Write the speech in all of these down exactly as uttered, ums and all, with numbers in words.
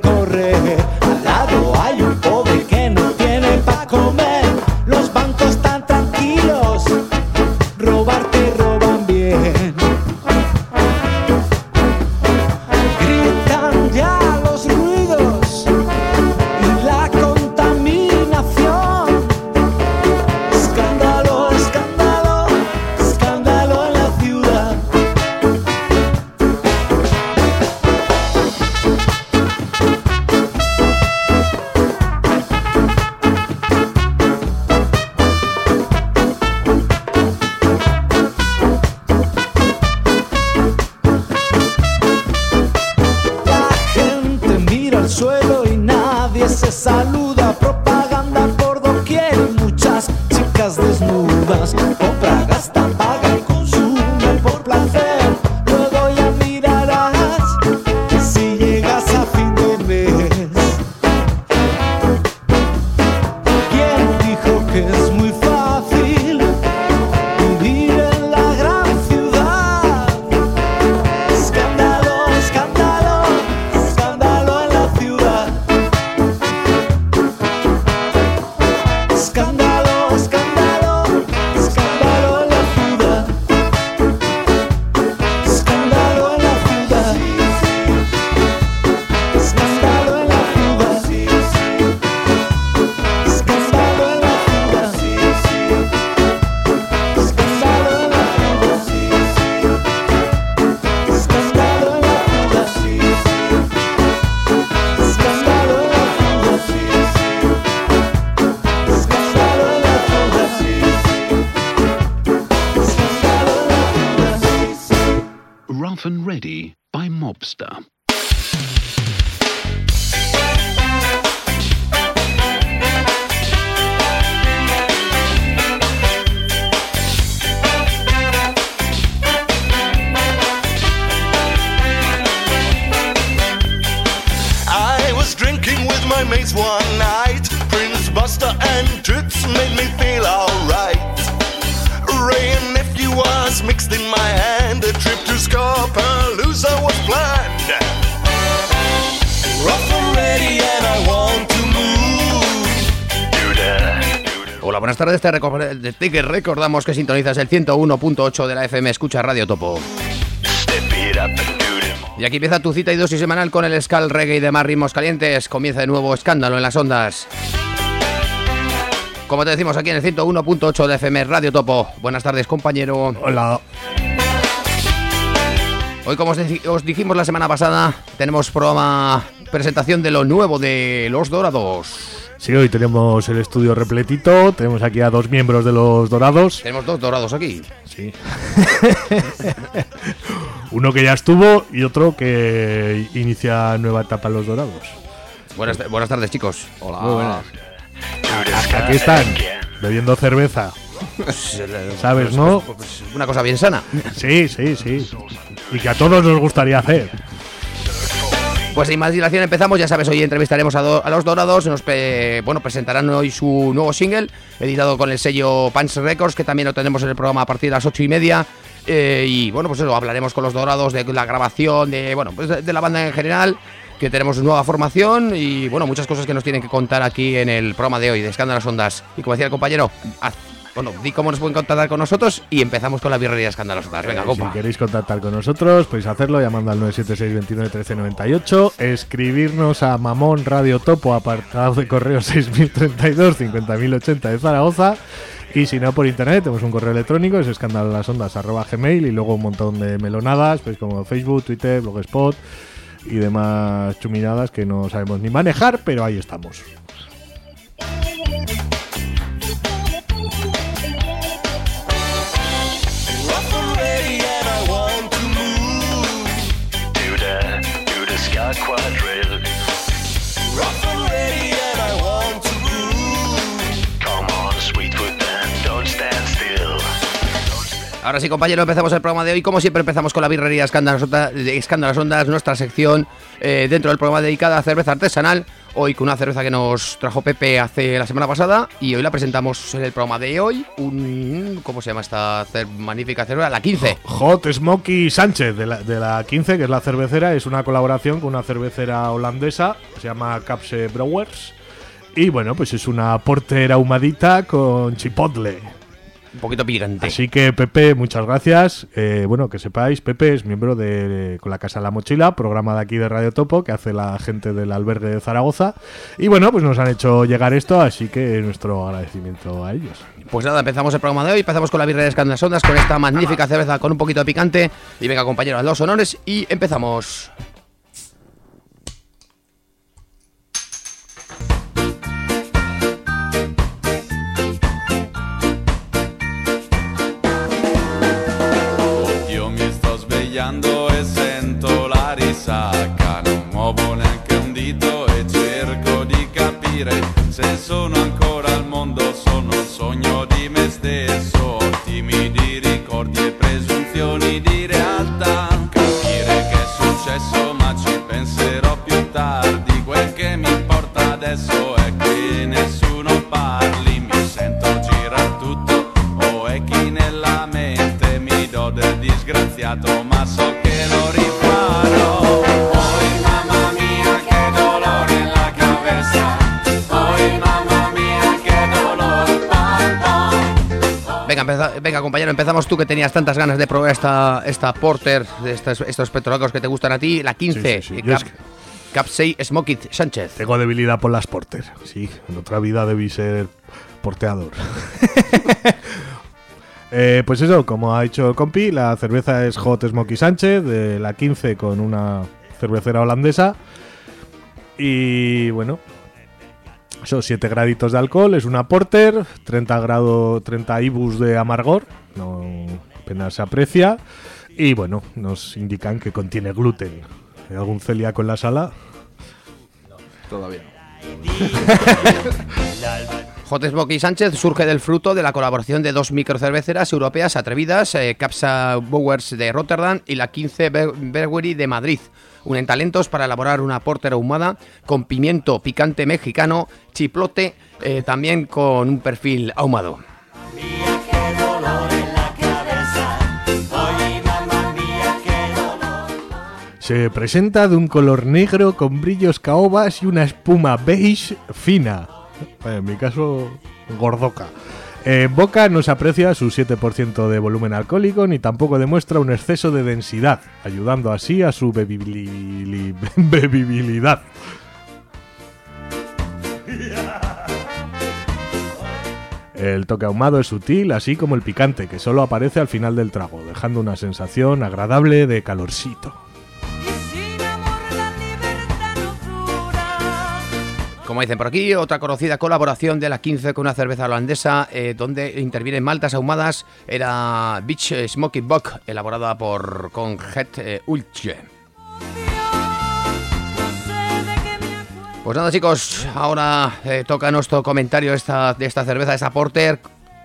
correr. Al lado hay un pobre que no tiene pa' comer. Los bancos tan tranquilos, robarte roban bien. Gritan ya los ruidos y la contaminación. Escándalo, escándalo, escándalo en la ciudad. La gente mira al suelo y nadie se saluda. Propaganda por doquier y muchas chicas desnudas. Compra, gasta, paga y consume por placer. Luego ya mirarás si llegas a fin de mes. ¿Quién dijo que es muy fácil vivir en la gran ciudad? Escándalo, escándalo, escándalo en la ciudad. Escándalo, escándalo, escándalo en la ciudad. Escándalo en la ciudad. Escándalo en la ciudad. Escándalo en la ciudad. Escándalo en la ciudad. Escándalo en la ciudad. Escándalo en la Rough and Ready by Mobster. I was drinking with my mates one night. Prince Buster and Toots made me feel alright. Ray and nephew was mixed in my hand. A trip to Scapalooza was planned. Rough and ready and I want to move. Do that, do that. Hola, buenas tardes. Te, reco- te que recordamos que sintonizas el ciento uno punto ocho de la F M. Escucha Radio Topo. Step it up and do them. Y aquí empieza tu cita y dosis semanal con el ska, el reggae y demás ritmos calientes. Comienza de nuevo Escándalo en las ondas. Como te decimos aquí en el ciento uno punto ocho de F M, Radio Topo. Buenas tardes, compañero. Hola. Hoy, como os, dij- os dijimos la semana pasada, tenemos programa, presentación de lo nuevo de Los Dorados. Sí, hoy tenemos el estudio repletito. Tenemos aquí a dos miembros de Los Dorados. Tenemos dos dorados aquí. Sí. Uno que ya estuvo y otro que inicia nueva etapa en Los Dorados. Buenas, ta- buenas tardes, chicos. Hola. Muy buenas. Aquí están, bebiendo cerveza. ¿Sabes, no? Pues una cosa bien sana. Sí, sí, sí. Y que a todos nos gustaría hacer. Pues sin más dilación empezamos, ya sabes, hoy entrevistaremos a, do- a Los Dorados, nos pe- bueno, presentarán hoy su nuevo single, editado con el sello Punch Records, que también lo tenemos en el programa a partir de las ocho y media, eh, y bueno, pues eso, hablaremos con Los Dorados de la grabación, de bueno, pues de, de la banda en general, que tenemos nueva formación, y bueno, muchas cosas que nos tienen que contar aquí en el programa de hoy, de Escándalo en las Ondas. Y como decía el compañero, haz, bueno, di cómo nos pueden contactar con nosotros, y empezamos con la birrería Escándalo en las Ondas. Venga, Eh, compa. Si queréis contactar con nosotros, podéis hacerlo llamando al nueve siete seis, veintinueve, trece, noventa y ocho, escribirnos a Mamón Radio Topo, apartado de correo seis mil treinta y dos, cincuenta mil ochenta de Zaragoza, y si no por internet tenemos un correo electrónico, es escandalolasondas arroba gmail, y luego un montón de melonadas, pues como Facebook, Twitter, Blogspot y demás chuminadas que no sabemos ni manejar, pero ahí estamos. Rough and ready and I want to move. Do the, do the ska quadrille. Rough and ready and I want to groove. Come on, Sweetfoot, and don't stand still. Ahora sí, compañero, empezamos el programa de hoy. Como siempre, empezamos con la birrería Escándalas Ondas, nuestra sección eh, dentro del programa dedicada a cerveza artesanal. Hoy con una cerveza que nos trajo Pepe hace la semana pasada y hoy la presentamos en el programa de hoy. Un, ¿Cómo se llama esta cer- magnífica cerveza? La quince. Hot Smoky Sánchez, de la, de la quince, que es la cervecera. Es una colaboración con una cervecera holandesa, se llama Capse Brewers. Y bueno, pues es una porter ahumadita con chipotle. Un poquito picante. Así que, Pepe, muchas gracias. Eh, bueno, que sepáis, Pepe es miembro de Con la Casa en la Mochila, programa de aquí de Radio Topo, que hace la gente del albergue de Zaragoza. Y bueno, pues nos han hecho llegar esto, así que nuestro agradecimiento a ellos. Pues nada, empezamos el programa de hoy. Empezamos con la birrería Escándalas Ondas, con esta magnífica cerveza con un poquito de picante. Y venga, compañero, a los honores y empezamos. E sento la risacca, non muovo neanche un dito e cerco di capire se sono ancora al mondo, sono un sogno di me stesso, timidi ricordi e presunzioni di realtà, capire che è successo ma ci penserò più tardi, quel che mi importa adesso è che nessuno parli, mi sento girar tutto o è chi nella mente mi do del disgraziato ma so che lo riparo. Hoy mamma mia che dolore en la cabeza, hoy mamma mia che dolor, pam, pam. Venga, empeza- venga, compañero, empezamos tú que tenías tantas ganas de probar esta, esta porter, de estos, estos petrolacos que te gustan a ti, la quince, Sí, sí, sí. eh, Yo Cap, es que- Capsei Smoky Sánchez. Tengo debilidad por las porter. Sí, en otra vida debí ser porteador. eh, pues eso, como ha dicho el compi, la cerveza es Hot Smoky Sánchez, de la quince, con una cervecera holandesa. Y bueno, son siete graditos de alcohol, es una porter, treinta grados, treinta I B Us de amargor, no apenas se aprecia. Y bueno, nos indican que contiene gluten. ¿Hay algún celíaco en la sala? Todavía no. Hot Smoky Sánchez surge del fruto de la colaboración de dos microcerveceras europeas atrevidas, eh, Capsa Brewers de Rotterdam y la quince Brewery de Madrid. Unen talentos para elaborar una porter ahumada con pimiento picante mexicano, chiplote, eh, también con un perfil ahumado. Se presenta de un color negro con brillos caobas y una espuma beige fina. En mi caso, gordoca. En boca no se aprecia su siete por ciento de volumen alcohólico ni tampoco demuestra un exceso de densidad, ayudando así a su bebibili- bebibilidad. El toque ahumado es sutil, así como el picante, que solo aparece al final del trago, dejando una sensación agradable de calorcito. Como dicen por aquí, otra conocida colaboración de la quince con una cerveza holandesa eh, donde intervienen maltas ahumadas era Beach Smoky Bock, elaborada por Conget eh, Ultje. Pues nada, chicos, ahora eh, toca nuestro comentario esta, de esta cerveza, de esta porter.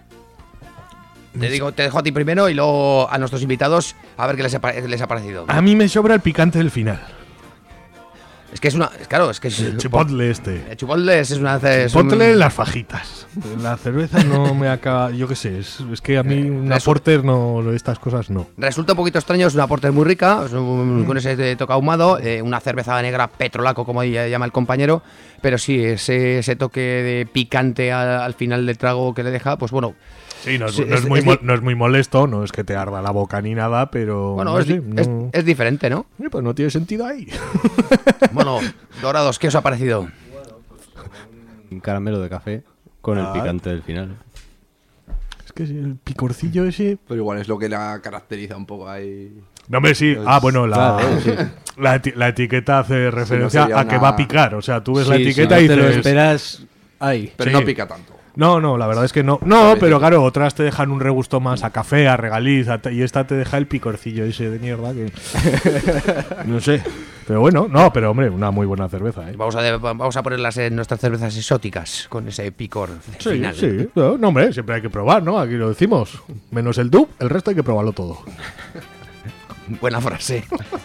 Te digo, te dejo a ti primero y luego a nuestros invitados a ver qué les ha, les ha parecido. A mí me sobra el picante del final. Es que es una, claro, es que es El chipotle este. El chipotle es una es Chipotle un- en las fajitas. La cerveza no me acaba. Yo qué sé, es, es que a mí una resu- porter no. Estas cosas no. Resulta un poquito extraño, es una porter muy rica, es un- con ese toque ahumado, eh, una cerveza negra petrolaco, como ella llama el compañero, pero sí, ese, ese toque de picante al, al final del trago que le deja, pues bueno, Sí, no es, Sí, no es es- muy, es mo- di- no es muy molesto, no es que te arda la boca ni nada, pero. bueno no es, sé, di- es- no- es diferente, ¿no? Eh, pues no tiene sentido ahí. Bueno, Dorados, ¿qué os ha parecido? Un caramelo de café con el Ah. picante del final. Es que el picorcillo ese. Pero igual es lo que la caracteriza un poco ahí. No, hombre, sí. Ah, bueno, la, Claro, sí. la, eti- la etiqueta hace referencia sería a que una- va a picar. O sea, tú ves la Sí, etiqueta si y no te lo dices. esperas. Ay. Pero Sí. no pica tanto. No, no, la verdad es que no. No, pero claro, otras te dejan un regusto más a café, a regaliz, a y esta te deja el picorcillo ese de mierda que... no sé. Pero bueno, no, pero hombre, una muy buena cerveza, ¿eh? Vamos a, de, vamos a ponerlas en nuestras cervezas exóticas con ese picor sí, final. Sí, no, no, hombre, siempre hay que probar, ¿no? Aquí lo decimos. Menos el dub, el resto hay que probarlo todo. Buena frase.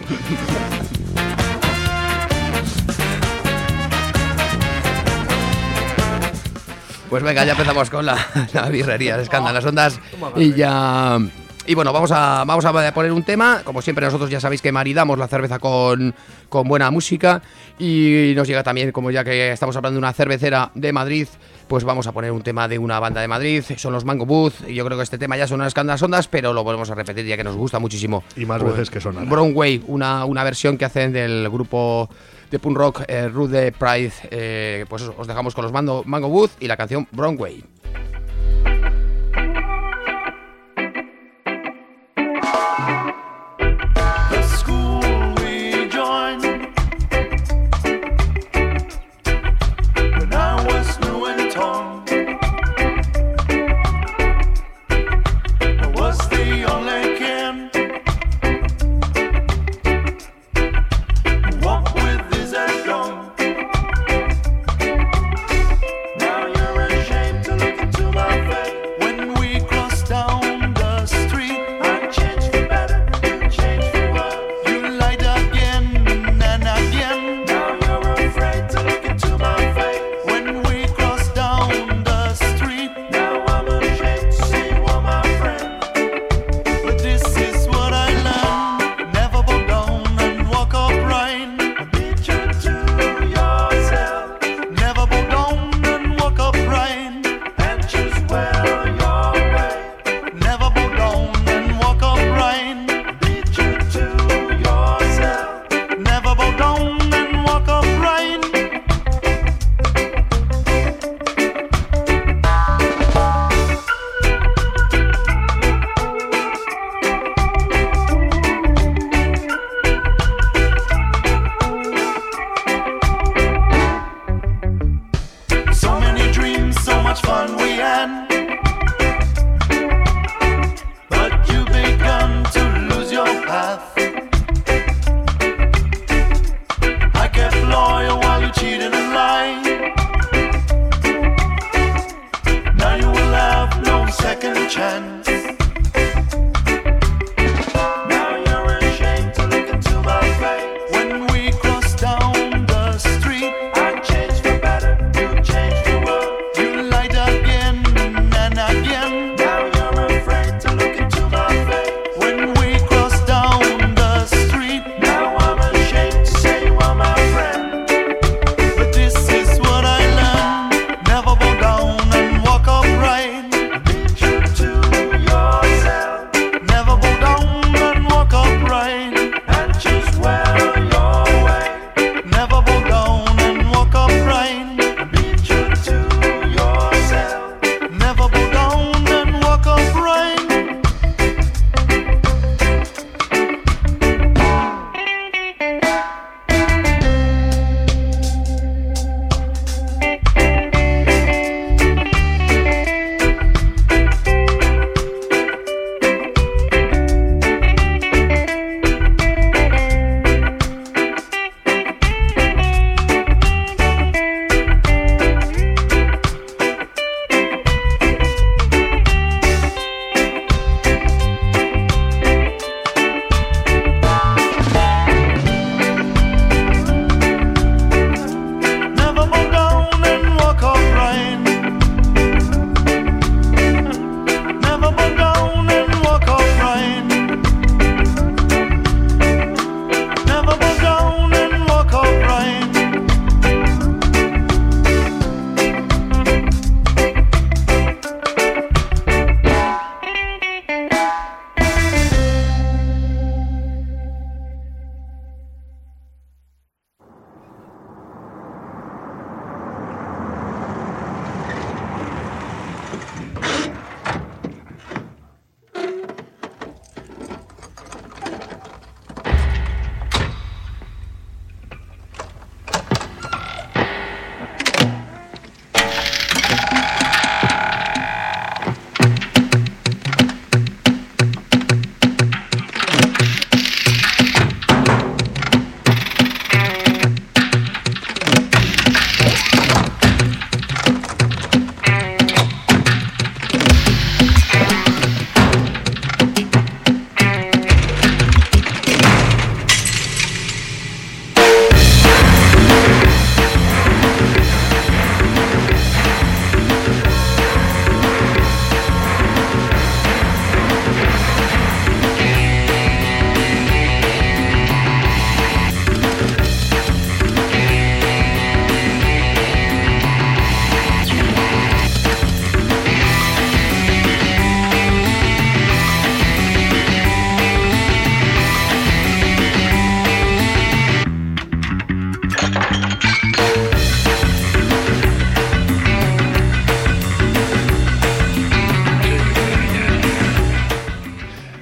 Pues venga, ya empezamos con la, la birrería de Escándalo en las Ondas y ya... Y bueno, vamos a, vamos a poner un tema. Como siempre, nosotros ya sabéis que maridamos la cerveza con, con buena música. Y nos llega también, como ya que estamos hablando de una cervecera de Madrid, pues vamos a poner un tema de una banda de Madrid. Son los Mango Booth. Y yo creo que este tema ya son unas candas ondas, pero lo volvemos a repetir ya que nos gusta muchísimo. Y más pues, veces que sonar. Brownway, una, una versión que hacen del grupo de punk rock eh, Rude Pride. Eh, pues os dejamos con los Mango, Mango Booth y la canción Brownway. Now you're ashamed to look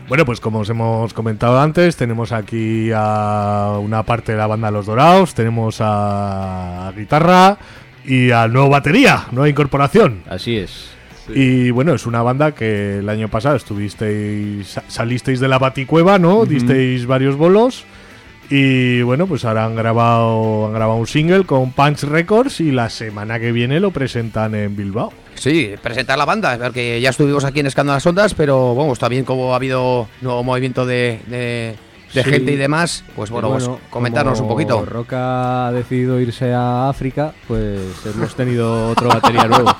Bueno, pues como os hemos comentado antes, tenemos aquí a una parte de la banda Los Dorados, tenemos a guitarra y al nuevo batería, nueva incorporación. Así es. Y bueno, es una banda que el año pasado estuvisteis, salisteis de la Baticueva, ¿no? Uh-huh. Disteis varios bolos. Y bueno, pues ahora han grabado, han grabado un single con Punch Records y la semana que viene lo presentan en Bilbao. Sí, presentar la banda, porque ya estuvimos aquí en Escando las Ondas, pero vamos, también como ha habido nuevo movimiento de, de, de sí. gente y demás, pues bueno, bueno pues comentarnos un poquito. Roca ha decidido irse a África, pues hemos tenido otro batería nuevo.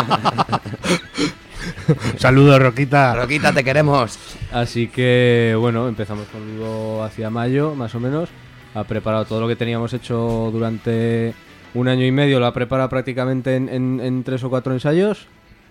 Saludos, Roquita. Roquita, te queremos. Así que, bueno, empezamos conmigo hacia mayo, más o menos. Ha preparado todo lo que teníamos hecho durante un año y medio, lo ha preparado prácticamente en, en, en tres o cuatro ensayos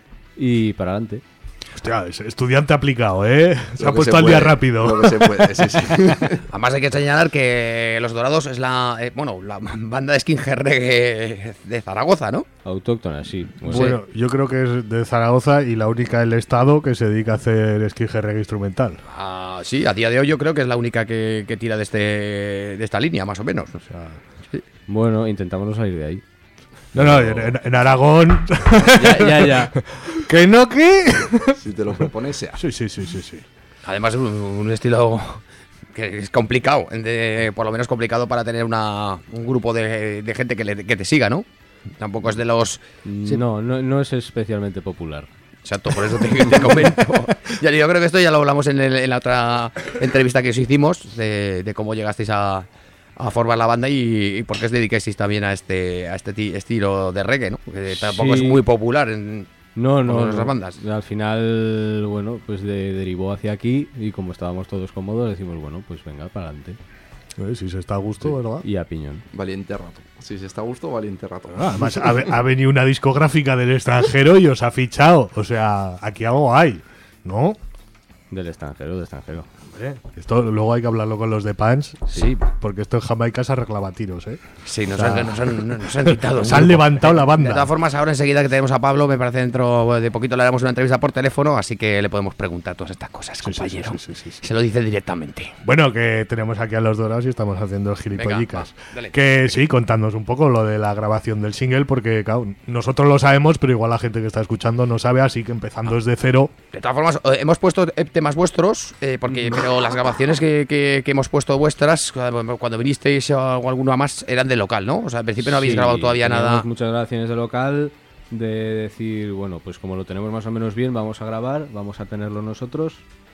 y para adelante. Hostia, es estudiante aplicado, ¿eh? Se lo ha puesto se al puede, día rápido. Lo que se puede, sí, sí. Además hay que señalar que Los Dorados es la, eh, bueno, la banda de skinhead reggae de Zaragoza, ¿no? Autóctona, sí. Bueno, bueno sí. Yo creo que es de Zaragoza y la única del estado que se dedica a hacer skinhead reggae instrumental. Ah, sí, a día de hoy yo creo que es la única que, que tira de este de esta línea, más o menos. O sea, sí. Bueno, intentamos no salir de ahí. No, no, en, en Aragón. Ya, ya, ya. ¿Que no qué? Si te lo propones, sea. Sí, sí, sí, sí, sí. Además es un, un estilo que es complicado, de, por lo menos complicado para tener una, un grupo de, de gente que, le, que te siga, ¿no? Tampoco es de los... No, no, no es especialmente popular. Exacto, por eso te, te comento. Ya, yo creo que esto ya lo hablamos en, el, en la otra entrevista que os hicimos, de, de cómo llegasteis a... a formar la banda y, y por qué os dedicáis también a este a este t- estilo de reggae, ¿no? Que tampoco sí. es muy popular en no, no, otras no. bandas. Al final, bueno, pues de, derivó hacia aquí y como estábamos todos cómodos decimos, bueno, pues venga, para adelante. Eh, si se está a gusto, sí. ¿verdad? Y a piñón. Valiente rato. Si se está a gusto, valiente rato. Ah, además, ha, ha venido una discográfica del extranjero y os ha fichado. O sea, aquí algo hay, ¿no? Del extranjero, del extranjero. Esto luego hay que hablarlo con los de Punch, sí, porque esto en Jamaica se reclama tiros, ¿eh? Sí, nos, o sea, han, nos, han, nos han quitado. Nos han levantado la banda. De todas formas, ahora enseguida que tenemos a Pablo, me parece dentro de poquito le haremos una entrevista por teléfono, así que le podemos preguntar todas estas cosas, sí, compañero. Sí, sí, sí, sí, sí. Se lo dice directamente. Bueno, que tenemos aquí a Los Dorados y estamos haciendo gilipollicas. Venga, que sí, contadnos un poco lo de la grabación del single, porque claro, nosotros lo sabemos, pero igual la gente que está escuchando no sabe, así que empezando ah. desde cero. De todas formas, hemos puesto temas vuestros, eh, porque pero las grabaciones que Que, que, que hemos puesto vuestras cuando vinisteis o alguno más eran de local, ¿no? O sea, al principio no habéis sí, grabado todavía nada. Muchas grabaciones de local, de decir, bueno, pues como lo tenemos más o menos bien, vamos a grabar, vamos a tenerlo nosotros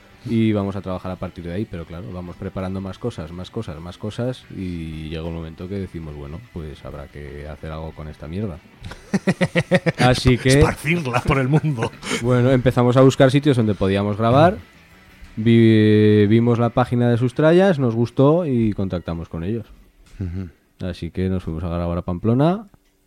y vamos a trabajar a partir de ahí, pero claro, vamos preparando más cosas, más cosas, más cosas y llega un momento que decimos, bueno, pues habrá que hacer algo con esta mierda. Así que... esparcirla por el mundo. Bueno, empezamos a buscar sitios donde podíamos grabar. Vi, vimos la página de Sustrayas, nos gustó y contactamos con ellos. Uh-huh. Así que nos fuimos a grabar a Pamplona.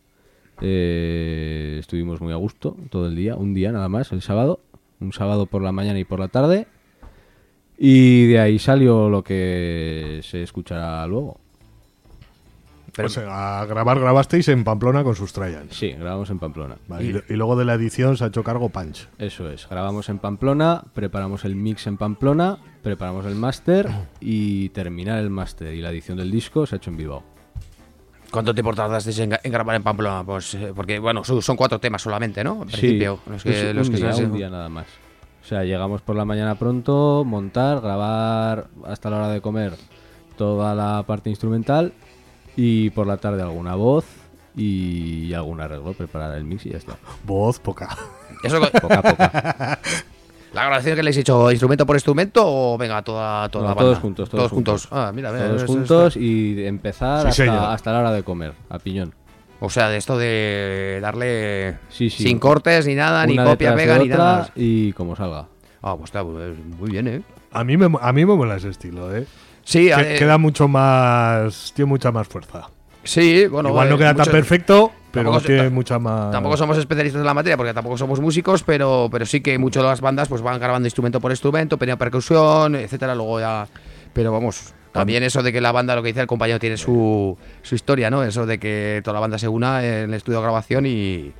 Eh, estuvimos muy a gusto todo el día, un día nada más, el sábado. Un sábado por la mañana y por la tarde. Y de ahí salió lo que se escuchará luego. Pero, o sea, a grabar grabasteis en Pamplona con Sustrayas. Sí, grabamos en Pamplona. Vale, y, y luego de la edición se ha hecho cargo Punch. Eso es, grabamos en Pamplona, preparamos el mix en Pamplona, preparamos el máster y terminar el máster y la edición del disco se ha hecho en Bilbao. ¿Cuánto tiempo tardasteis en, en grabar en Pamplona? Pues eh, porque, bueno, son, son cuatro temas solamente, ¿no? En principio. Sí, los que, es los un, que día, se... un día nada más. O sea, llegamos por la mañana pronto, montar, grabar hasta la hora de comer toda la parte instrumental. Y por la tarde alguna voz y algún arreglo, preparar el mix y ya está. Voz, poca. Eso poca, poca. ¿La grabación que le habéis hecho instrumento por instrumento o venga toda, toda no, la banda? Todos juntos, todos, todos juntos. juntos. Ah, mira, mira, todos eso, juntos eso. Y empezar sí, hasta, hasta la hora de comer, a piñón. O sea, de esto de darle sí, sí. sin cortes ni nada, Una ni copia, pega, ni nada. Y como salga. Ah, pues está muy bien, ¿eh? A mí me, a mí me mola ese estilo, ¿eh? Sí, que, eh, queda mucho más... Tiene mucha más fuerza. Sí, bueno... Igual no eh, queda mucho, tan perfecto, pero tampoco, tiene mucha más... Tampoco somos especialistas en la materia, porque tampoco somos músicos, pero, pero sí que muchas de las bandas pues van grabando instrumento por instrumento, pequeña percusión, etcétera, luego ya... Pero vamos, también eso de que la banda, lo que dice el compañero, tiene su, su historia, ¿no? Eso de que toda la banda se una en el estudio de grabación y...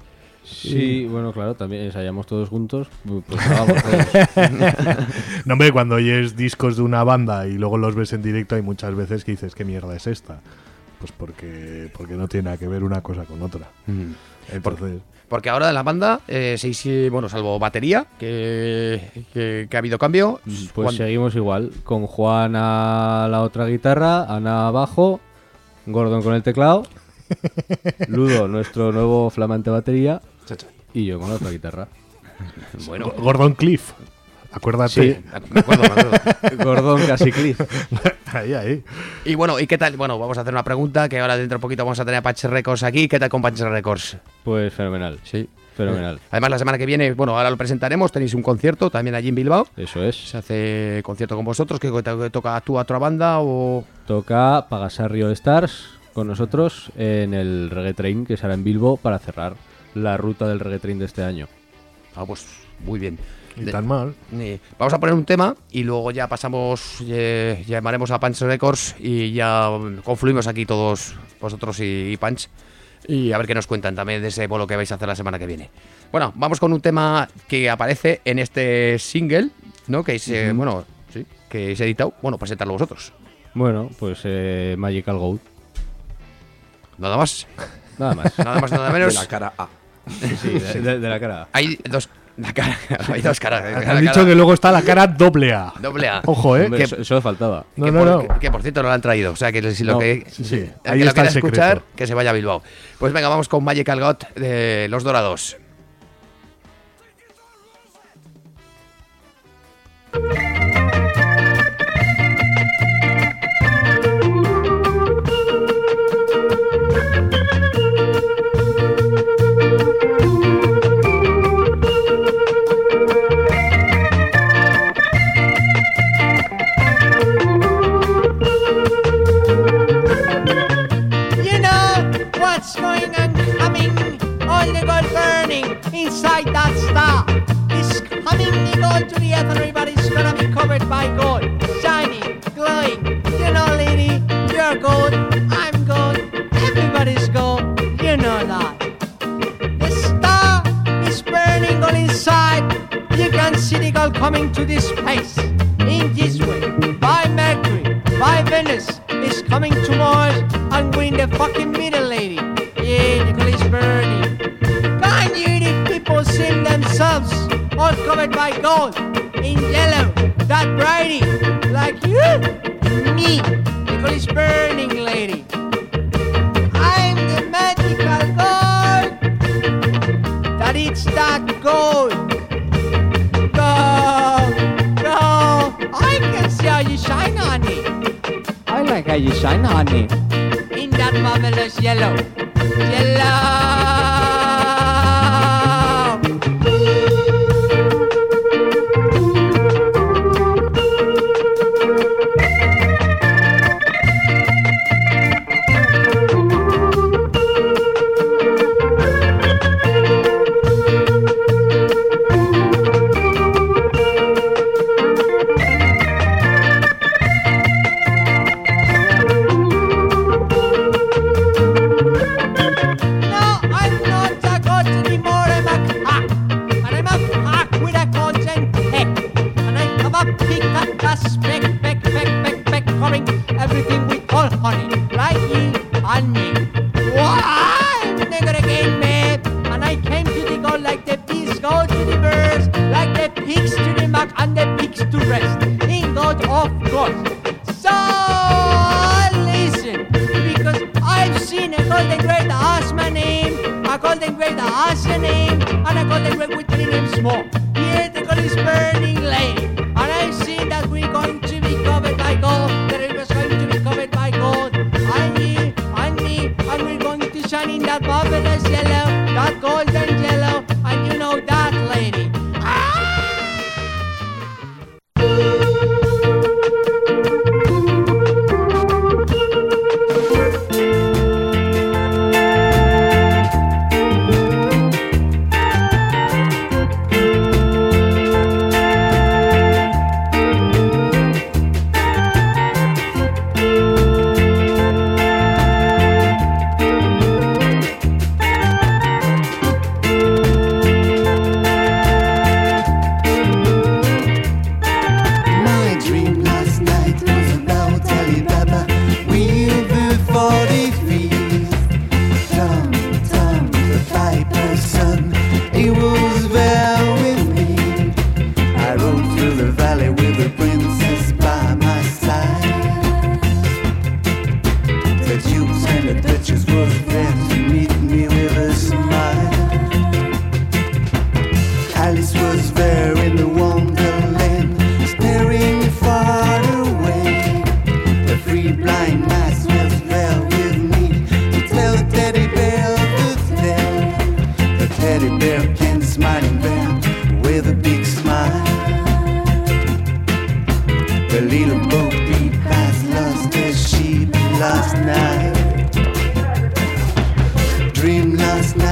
Sí, bueno, claro, también ensayamos todos juntos, pues grabamos todos. No, hombre, cuando oyes discos de una banda y luego los ves en directo hay muchas veces que dices, ¿qué mierda es esta? Pues porque, porque no tiene nada que ver una cosa con otra. Mm. Entonces... Porque ahora en la banda, eh, sí, sí, bueno, salvo batería, que, que, que ha habido cambio. Pues Juan- seguimos igual, con Juan a la otra guitarra, Ana bajo, Gordon con el teclado, Ludo, nuestro nuevo flamante batería, Chacha. y yo con la otra guitarra. Bueno, Gordon Cliff, acuérdate. Sí. me acuerdo, me acuerdo. Gordon casi Cliff. Ahí, ahí. Y bueno, ¿y qué tal? Bueno, vamos a hacer una pregunta que ahora dentro de poquito vamos a tener a Punch Records aquí. ¿Qué tal con Punch Records? Pues fenomenal, Sí. fenomenal. Además, la semana que viene, bueno, ahora lo presentaremos, tenéis un concierto también allí en Bilbao. Eso es. Se hace concierto con vosotros, que que toca tú a otra banda o... Toca Pagasarri All Stars con nosotros en el Reggae Train que será en Bilbo para cerrar la ruta del Reggae Train de este año. Ah, pues muy bien. Ni De- tan mal. Eh, vamos a poner un tema y luego ya pasamos, eh, llamaremos a Punch Records y ya mm, confluimos aquí todos vosotros y, y Punch y a ver qué nos cuentan también de ese bolo que vais a hacer la semana que viene. Bueno, vamos con un tema que aparece en este single, ¿no? Que es, eh, bueno, sí, que es editado. Bueno, presentarlo vosotros. Bueno, pues eh, Magical Goat. Nada más. Nada más. Nada más, nada De menos. la cara A. Sí, de, de- de la cara. Hay dos... La cara, hay dos caras. eh, Has la dicho cara- que luego está la cara doble A. Doble A. Ojo, ¿eh? Hombre, que- eso, eso faltaba. No, que, no, por, no. Que, que por cierto no lo han traído. O sea, que si lo No, que, sí, sí. el Ahí que lo está quiera el secreto. escuchar, que se vaya a Bilbao. Pues venga, vamos con Magical God de Los Dorados. You know what's going on coming? All the gold burning inside that star is coming the gold to the earth and everybody's gonna be covered by gold, shining, glowing. You know, lady, you're gold, I'm gold, everybody's gold. You know that. The star is burning all inside. You can see the gold coming to this space in this way. By Mercury, by Venus, is coming to Mars, and we're in the fucking middle, lady. Yeah, the gold is burning. Can you the people see themselves all covered by gold in yellow, that brighty, like you, me? The gold is burning, lady. I'm the magical gold. That it's that gold. Gold, gold. I can see how you shine on it. I like how you shine on it. In that marvelous yellow. Yellow. No, I'm not a god anymore, I'm a cock. And I'm a cock with a consent heck. And I have a pick at the speck, peck, peck, peck, peck, covering everything with all honey, like you and me. Why? I'm nigger again, man. And I came to the goal like the bees go to the birds, like the pigs to the mark and the pigs to rest. In God, of course. So listen, because I've seen a golden great as my name, a golden great as a name, and a golden great with three names more. Yeah, the gold is burning, lady. And I've seen that we're going to be covered by gold, that it was going to be covered by gold. And me, and me, and we're going to shine in that marvelous yellow, that golden yellow, and you know that, lady.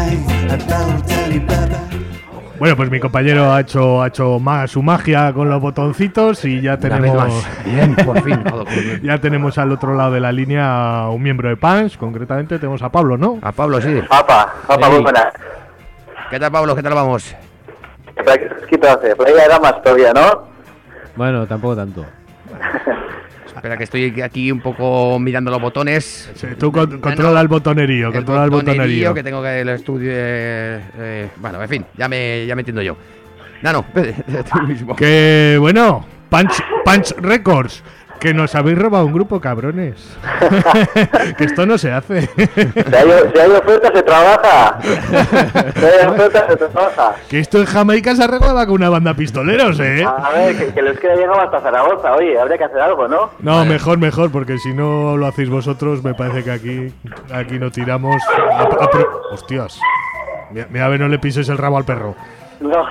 Bueno, pues mi compañero ha hecho, ha hecho más su magia con los botoncitos y ya tenemos Bien, por fin. Todo por bien. ya tenemos al otro lado de la línea a un miembro de Punch, concretamente tenemos a Pablo, ¿no? A Pablo, sí. Papa, papa, Ey. muy buenas. ¿Qué tal, Pablo? ¿Qué tal vamos? Espera, que fresquito hace. Por ahí era más todavía, ¿no? Bueno, tampoco tanto. Espera, que estoy aquí un poco mirando los botones. Sí, tú con- controla el botonerío, El controla el botonerío. que tengo que el estudio. eh, eh, bueno, en fin, ya me, ya me entiendo yo. Nano, tú mismo. Que bueno, Punch, Punch Records, que nos habéis robado un grupo, cabrones. Que esto no se hace. Si hay, si hay oferta, se trabaja. Si hay oferta, se trabaja. Que esto en Jamaica se arreglaba con una banda pistoleros, ¿eh? A ver, que, que les queda llegado hasta Zaragoza. Oye, habría que hacer algo, ¿no? No, Vale. mejor, mejor, porque si no lo hacéis vosotros, me parece que aquí, aquí no tiramos. a- a pro- Hostias. Mira, mira, a ver, no le pises el rabo al perro. No.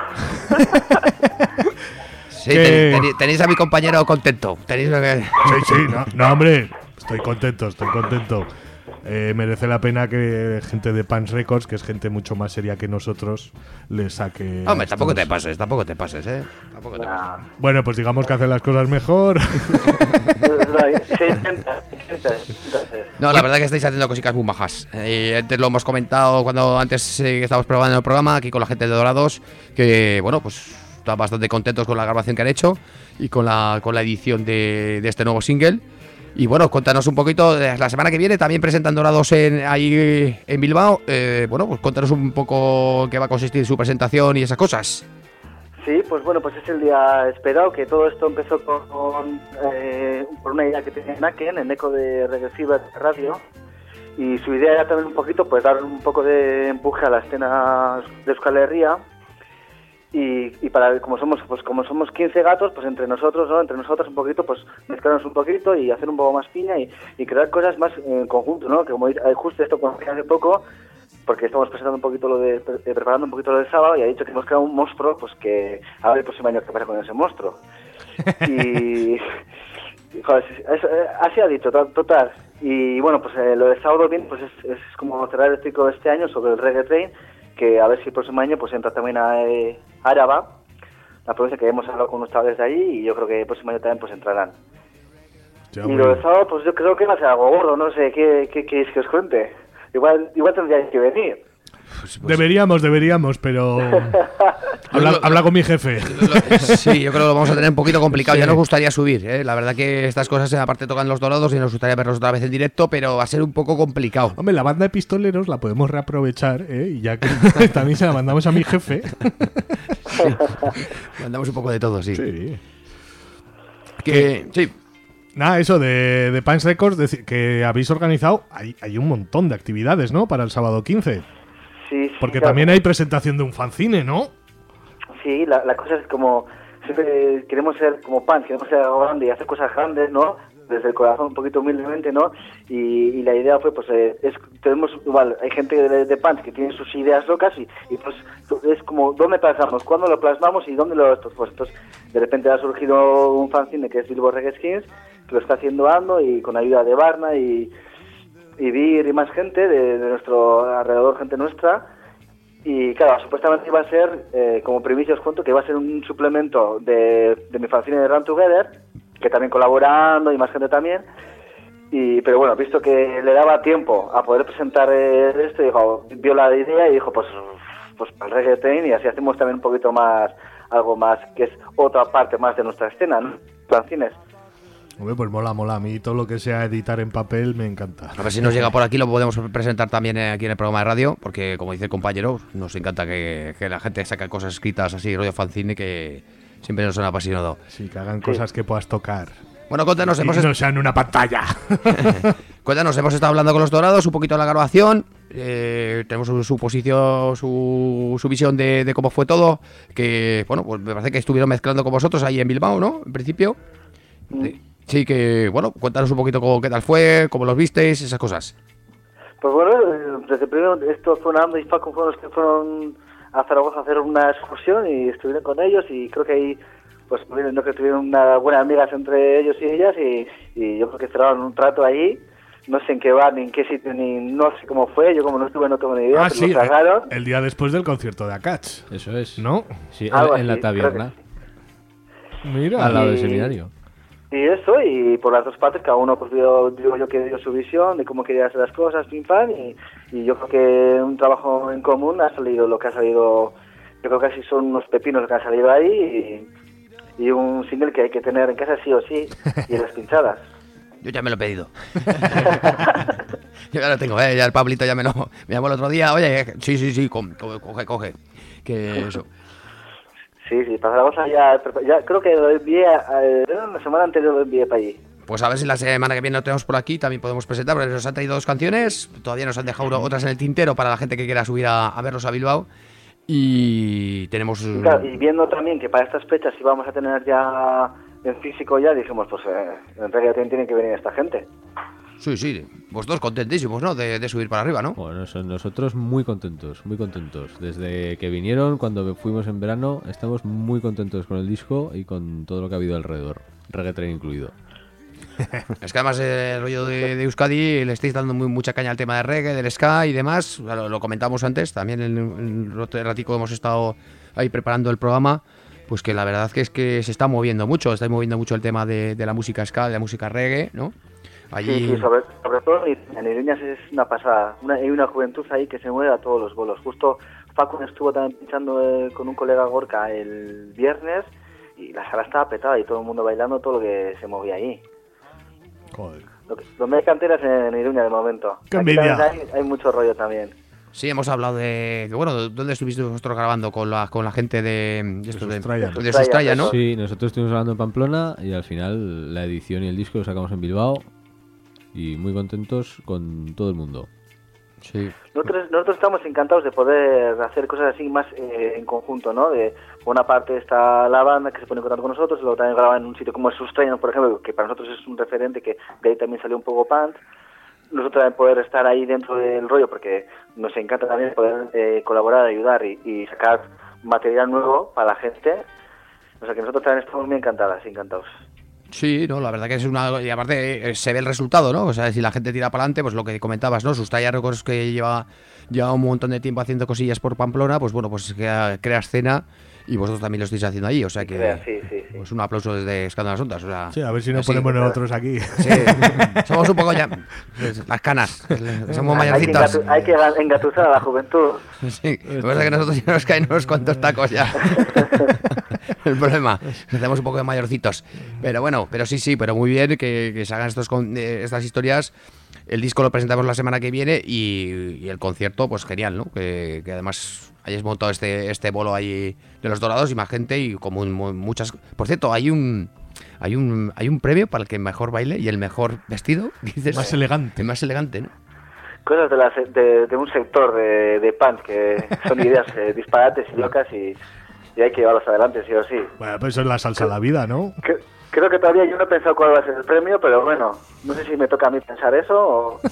Sí, que- teni- teni- tenéis a mi compañero contento. Tenéis que... Sí, sí, no, no, hombre, estoy contento, estoy contento. Eh, merece la pena que gente de Punch Records, que es gente mucho más seria que nosotros, le saque. Hombre, tampoco te estos- pases, tampoco te pases, ¿eh? Tampoco te pases. Ah, Bueno, pues digamos que hacen las cosas mejor. se intenta, se intenta, se intenta hacer. No, la verdad que estáis haciendo cositas muy majas. Eh, antes lo hemos comentado cuando antes eh, que estábamos probando el programa aquí con la gente de Dorados, que bueno, pues están bastante contentos con la grabación que han hecho y con la con la edición de, de este nuevo single. Y bueno, cuéntanos un poquito, eh, la semana que viene también presentan Dorados en, ahí en Bilbao. Eh, bueno, pues cuéntanos un poco qué va a consistir su presentación y esas cosas. Sí, pues bueno, pues es el día esperado, que todo esto empezó con, con, eh, por una idea que tenía Naken, en Eco de Regresiva Radio, y su idea era también un poquito, pues dar un poco de empuje a la escena de Euskal Herria, y, y para, como somos pues como somos quince gatos, pues entre nosotros, ¿no? Entre nosotros un poquito, pues mezclarnos un poquito y hacer un poco más piña y, y crear cosas más en conjunto, ¿no? Que como eh, justo esto cuando hace poco, porque estamos presentando un poquito lo de, eh, preparando un poquito lo del sábado y ha dicho que hemos creado un monstruo, pues que a ver el próximo año qué pasa con ese monstruo. Y, y, joder, es- eh, así ha dicho, to- total. Y bueno, pues eh, lo del sábado bien, pues es, es como cerrar el ciclo de este año sobre el Reggae Train, que a ver si el próximo año pues entra también a eh, Áraba, la provincia que hemos hablado con unos chavales de allí, y yo creo que el próximo año también pues entrarán. Ya, Y muy lo bien. del sábado, pues yo creo que va a ser algo gordo, no sé, ¿qué, qué queréis que os cuente? Igual, igual tendríais que venir. Deberíamos, deberíamos, pero. habla, habla con mi jefe. Sí, yo creo que lo vamos a tener un poquito complicado. Sí. Ya nos gustaría subir, ¿eh? La verdad que estas cosas, eh, aparte tocan los Dorados y nos gustaría verlos otra vez en directo, pero va a ser un poco complicado. Hombre, la banda de pistoleros la podemos reaprovechar, ¿eh? Y ya que también se la mandamos a mi jefe. Mandamos un poco de todo, sí. Sí. Que, sí. Nada, eso de, de Punch Records, deci- que habéis organizado, hay, hay un montón de actividades, ¿no? Para el sábado quince. Sí, sí, Porque claro. también hay presentación de un fanzine, ¿no? Sí, la, la cosa es como, siempre queremos ser como Punch, queremos ser algo grande y hacer cosas grandes, ¿no? Desde el corazón, un poquito humildemente, ¿no? Y, y la idea fue, pues, eh, es, tenemos, igual, hay gente de, de Punch que tiene sus ideas locas y, y pues, es como, ¿dónde plasmamos? ¿Cuándo lo plasmamos y dónde lo...? Pues, entonces, de repente ha surgido un fanzine que es Bilbo Reggae Skins, que lo está haciendo Ando y con ayuda de Barna y, y Vir y más gente de, de nuestro alrededor, gente nuestra. Y claro, supuestamente iba a ser, eh, como primicia os cuento, que iba a ser un suplemento de, de mi fanzine de Run Together, que también colaborando y más gente también. Y, pero bueno, visto que le daba tiempo a poder presentar eh, esto, dijo, vio la idea y dijo, pues, pues para el Reggae Train, y así hacemos también un poquito más, algo más, que es otra parte más de nuestra escena, ¿no? Fanzines. Hombre, pues mola, mola. A mí todo lo que sea editar en papel me encanta. A ver si nos llega por aquí, lo podemos presentar también eh, aquí en el programa de radio, porque como dice el compañero, nos encanta que, que la gente saque cosas escritas así, rollo fanzine, que siempre nos han apasionado. Sí, que hagan cosas que puedas tocar. Bueno, cuéntanos, Y hemos, no sean una pantalla. cuéntanos, hemos estado hablando con los Dorados, un poquito de la grabación, eh, tenemos su, su posición, su, su visión de, de cómo fue todo, que, bueno, pues me parece que estuvieron mezclando con vosotros ahí en Bilbao, ¿no? En principio. Sí, sí, que, bueno, cuéntanos un poquito cómo, qué tal fue, cómo los visteis, esas cosas. Pues bueno, eh, desde primero esto fue Ando y Falcon fueron los que fueron a Zaragoza a hacer una excursión y estuvieron con ellos y creo que ahí pues no que tuvieron unas buenas amigas entre ellos y ellas y, y yo creo que cerraron un trato ahí no sé en qué bar, ni en qué sitio, ni no sé cómo fue. Yo como no estuve no tengo ni idea, Ah, pero sí, lo sacaron. el día después del concierto de Akach. Eso es. ¿No? Sí, en, Algo en la así, creo taberna. Mira. Al lado del Y- seminario. Y eso, y por las dos partes, cada uno pues dio, digo yo que dio su visión de cómo quería hacer las cosas, pim pam, y, y yo creo que un trabajo en común ha salido lo que ha salido, yo creo que así son unos pepinos que han salido ahí, y, y un single que hay que tener en casa sí o sí, y en las pinchadas. Yo ya me lo he pedido. Yo ya lo tengo, ¿eh? Ya el Pablito ya me lo me llamó el otro día. Oye, sí, sí, sí, co- co- coge, coge. Que eso. Sí, sí, para Zaragoza ya, ya creo que lo envié, eh, la semana anterior lo envié para allí. Pues a ver si la semana que viene lo tenemos por aquí, también podemos presentar, porque nos han traído dos canciones, todavía nos han dejado otras en el tintero para la gente que quiera subir a, a verlos a Bilbao. Y tenemos... Y, claro, y viendo también que para estas fechas íbamos a tener ya en físico ya, dijimos, pues eh, en realidad también tiene que venir esta gente. Sí, sí, vosotros contentísimos, ¿no? De, de subir para arriba, ¿no? Bueno, son nosotros muy contentos, muy contentos. Desde que vinieron, cuando fuimos en verano, estamos muy contentos con el disco y con todo lo que ha habido alrededor, reggaeton incluido. Es que además eh, el rollo de, de Euskadi le estáis dando muy, mucha caña al tema de reggae, del ska y demás. Lo, lo comentamos antes, también en, en el ratico hemos estado ahí preparando el programa. Pues que la verdad que es que se está moviendo mucho, está moviendo mucho el tema de, de la música ska, de la música reggae, ¿no? Allí... Sí, sí, sobre, sobre todo en Iruñas es una pasada. Una, hay una juventud ahí que se mueve a todos los bolos. Justo Facu estuvo también pinchando eh, con un colega Gorka el viernes y la sala estaba petada y todo el mundo bailando todo lo que se movía ahí. Joder. Lo que, donde hay canteras en Iruña de momento. ¡Qué Aquí envidia! también hay, hay mucho rollo también. Sí, hemos hablado de... de, Bueno, ¿dónde estuviste vosotros grabando? Con la, con la gente de... de, estos de, Sustraya. de Sustraya, ¿no? Sí, nosotros estuvimos hablando en Pamplona y al final la edición y el disco lo sacamos en Bilbao y muy contentos con todo el mundo. Sí. Nosotros, nosotros estamos encantados de poder hacer cosas así más eh, en conjunto, ¿no? De por una parte está la banda que se pone en contacto con nosotros, y luego también graban en un sitio como el Sustraya, por ejemplo, que para nosotros es un referente, que de ahí también salió un poco Pant. Nosotros también poder estar ahí dentro del rollo, porque nos encanta también poder eh, colaborar, ayudar y, y sacar material nuevo para la gente. O sea que nosotros también estamos muy encantadas, encantados. Sí, no, la verdad que es una... Y aparte eh, se ve el resultado, ¿no? O sea, si la gente tira para adelante, pues lo que comentabas, ¿no? Sustraya Records, que lleva ya un montón de tiempo haciendo cosillas por Pamplona, pues bueno, pues crea, crea escena y vosotros también lo estáis haciendo ahí, o sea que... Crea, sí, sí, sí. Pues un aplauso desde Escándalas Ondas, o sea... Sí, a ver si nos así, ponemos claro. nosotros aquí. Sí, somos un poco ya... Las canas, somos Hay que, mayorcitos. engatu- hay que engatusar a la juventud. Sí, lo que pasa es que nosotros ya nos caen unos cuantos tacos ya. El problema, nos hacemos un poco de mayorcitos. Pero bueno, pero sí, sí, pero muy bien que, que se hagan estos con- eh, estas historias. El disco lo presentamos la semana que viene y, y el concierto, pues genial, ¿no? Que, que además hayáis montado este este bolo ahí de los Dorados y más gente y como un- mu- muchas... Por cierto, hay un... Hay un, hay un premio para el que mejor baile y el mejor vestido, dices. Más elegante. El más elegante, ¿no? Cosas de, la se- de, de un sector de, de punk que son ideas eh, disparates y locas y, y hay que llevarlos adelante, sí o sí. Bueno, pues eso es la salsa de la vida, ¿no? Que- creo que todavía yo no he pensado cuál va a ser el premio, pero bueno, no sé si me toca a mí pensar eso o...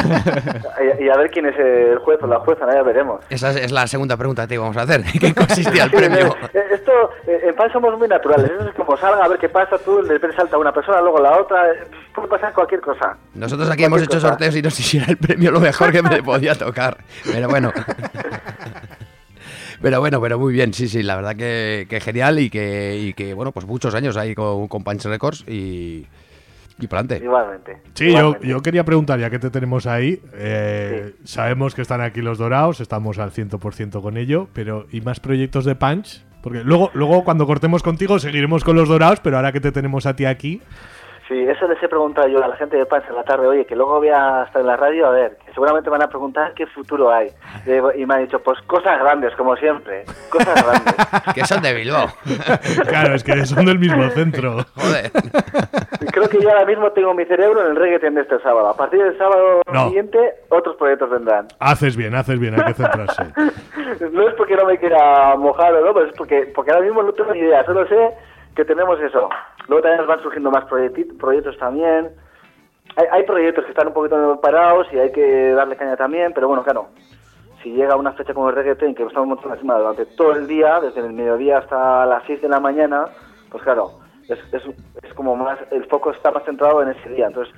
y, y a ver quién es el juez o la jueza, ¿no? Ya veremos. Esa es, es la segunda pregunta que te íbamos a hacer. ¿Qué consistía el Sí, premio? eh, Esto, eh, en pan somos muy naturales, eso es como salga, a ver qué pasa, tú de repente salta una persona, luego la otra, eh, puede pasar cualquier cosa. Nosotros aquí hemos Cualquier hecho cosa. sorteos y no sé si era el premio lo mejor que me podía tocar. Pero bueno. Pero bueno, pero muy bien, sí, sí, la verdad que, que genial y que, y que, bueno, pues muchos años ahí con, con Punch Records y, y para adelante. Igualmente. Sí, yo, igualmente. yo quería preguntar, ya que te tenemos ahí, eh, sabemos que están aquí los Dorados, estamos al cien por ciento con ello, pero ¿y más proyectos de Punch? Porque luego, luego cuando cortemos contigo seguiremos con los Dorados, pero ahora que te tenemos a ti aquí... Sí, eso les he preguntado yo a la gente de Pans en la tarde, oye, que luego voy a estar en la radio, a ver, que seguramente van a preguntar qué futuro hay. Y me han dicho, pues cosas grandes, como siempre, cosas grandes. Que son de Bilbao. Claro, es que son del mismo centro. Joder. Y creo que yo ahora mismo tengo mi cerebro en el reggaeton de este sábado. A partir del sábado No. siguiente, otros proyectos vendrán. Haces bien, haces bien, hay que centrarse. No es porque no me quiera mojar o no, pero es porque, porque ahora mismo no tengo ni idea, solo sé que tenemos eso. Luego también nos van surgiendo más proyecti- proyectos también. Hay, hay proyectos que están un poquito parados y hay que darle caña también, pero bueno, claro, si llega una fecha como el reggaeton, que estamos montando encima durante todo el día, desde el mediodía hasta las seis de la mañana, pues claro, es, es, es como más, el foco está más centrado en ese día. Entonces,